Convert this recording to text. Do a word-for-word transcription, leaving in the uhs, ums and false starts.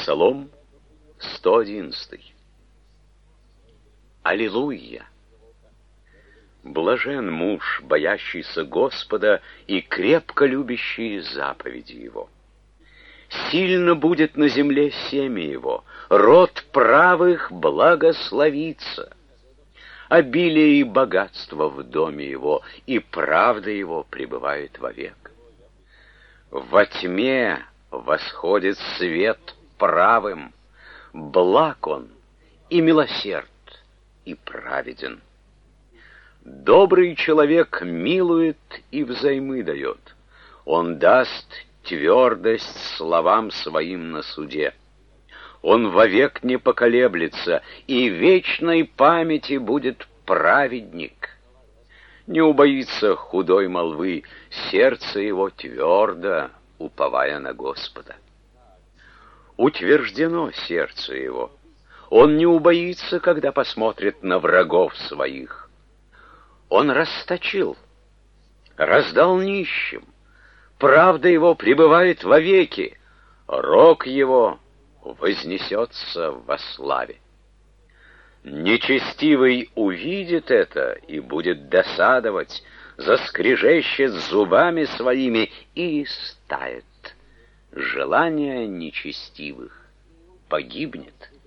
Псалом сто одиннадцатый. Аллилуйя! Блажен муж, боящийся Господа и крепко любящий заповеди Его. Сильно будет на земле семя его, род правых благословится. Обилие и богатство в доме его, и правда его пребывает вовек. Во тьме восходит свет правым, благ он и милосерд, и праведен. Добрый человек милует и взаймы дает. Он даст твердость словам своим на суде. Он вовек не поколеблется, и вечной памяти будет праведник. Не убоится худой молвы, сердце его твердо, уповая на Господа. Утверждено сердце его. Он не убоится, когда посмотрит на врагов своих. Он расточил, раздал нищим. Правда его пребывает вовеки, рог его вознесется во славе. Нечестивый увидит это и будет досадовать, заскрежещет зубами своими и истает. Желание нечестивых погибнет.